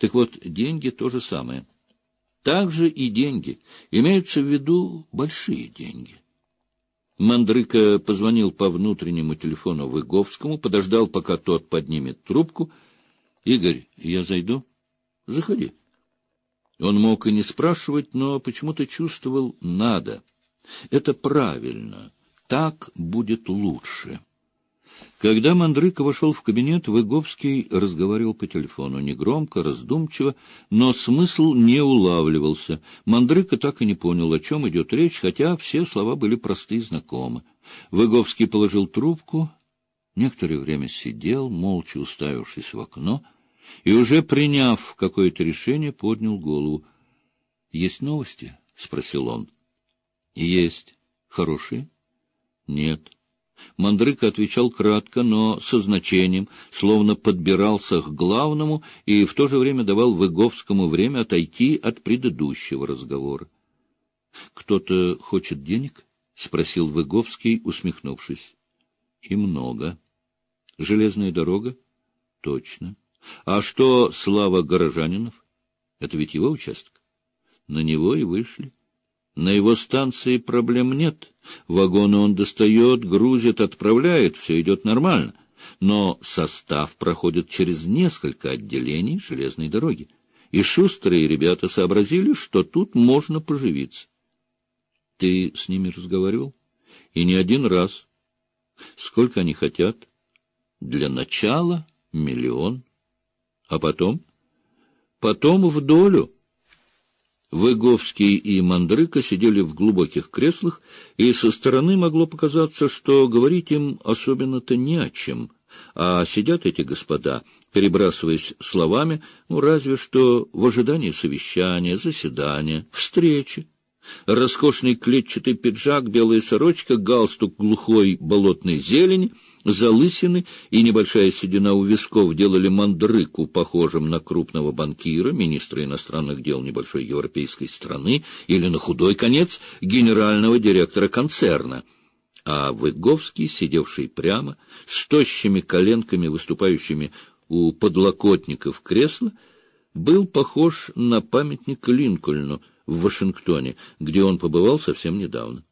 Так вот, деньги — то же самое. Также и деньги. Имеются в виду большие деньги. Мандрыка позвонил по внутреннему телефону Выговскому, подождал, пока тот поднимет трубку. — Игорь, я зайду? — Заходи. Он мог и не спрашивать, но почему-то чувствовал — надо. Это правильно. Так будет лучше. Когда Мандрыка вошел в кабинет, Выговский разговаривал по телефону, негромко, раздумчиво, но смысл не улавливался. Мандрыка так и не понял, о чем идет речь, хотя все слова были просты и знакомы. Выговский положил трубку, некоторое время сидел, молча уставившись в окно, и, уже приняв какое-то решение, поднял голову. — Есть новости? — спросил он. — Есть. Хорошие? — Нет. Мандрыка отвечал кратко, но со значением, словно подбирался к главному и в то же время давал Выговскому время отойти от предыдущего разговора. — Кто-то хочет денег? — спросил Выговский, усмехнувшись. — И много. — Железная дорога? — Точно. — А что Слава Горожанинов? Это ведь его участок? На него и вышли. На его станции проблем нет. Вагоны он достает, грузит, отправляет, все идет нормально. Но состав проходит через несколько отделений железной дороги. И шустрые ребята сообразили, что тут можно поживиться. Ты с ними разговаривал? И не один раз. Сколько они хотят? Для начала 1 миллион. А потом? Потом в долю. Выговский и Мандрыка сидели в глубоких креслах, и со стороны могло показаться, что говорить им особенно-то не о чем, а сидят эти господа, перебрасываясь словами, разве что в ожидании совещания, заседания, встречи. Роскошный клетчатый пиджак, белая сорочка, галстук глухой болотной зелени, залысины и небольшая седина у висков делали Мандрыку похожим на крупного банкира, министра иностранных дел небольшой европейской страны или, на худой конец, генерального директора концерна. А Выговский, сидевший прямо, с тощими коленками, выступающими у подлокотников кресла, был похож на памятник Линкольну в Вашингтоне, где он побывал совсем недавно.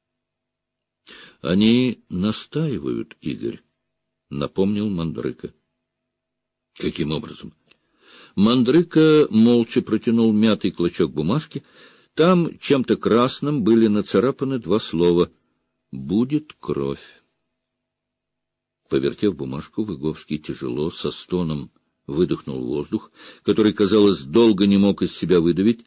— Они настаивают, Игорь, — напомнил Мандрыка. — Каким образом? Мандрыка молча протянул мятый клочок бумажки. Там чем-то красным были нацарапаны 2 слова «Будет кровь». Повертев бумажку, Выговский тяжело, со стоном выдохнул воздух, который, казалось, долго не мог из себя выдавить.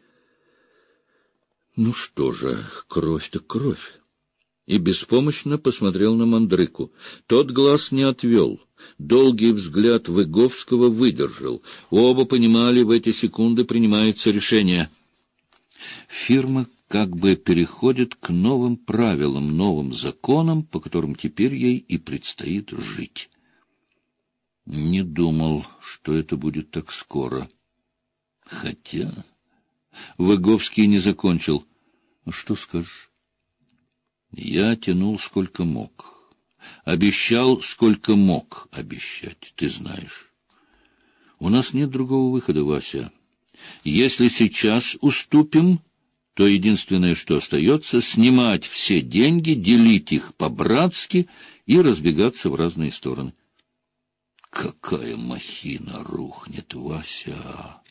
Ну что же, кровь так кровь. И беспомощно посмотрел на Мандрыку. Тот глаз не отвел. Долгий взгляд Выговского выдержал. Оба понимали, в эти секунды принимается решение. Фирма как бы переходит к новым правилам, новым законам, по которым теперь ей и предстоит жить. Не думал, что это будет так скоро. Хотя... Выговский не закончил. — Что скажешь? Я тянул сколько мог. Обещал сколько мог обещать, ты знаешь. У нас нет другого выхода, Вася. Если сейчас уступим, то единственное, что остается, снимать все деньги, делить их по-братски и разбегаться в разные стороны. Какая махина рухнет, Вася!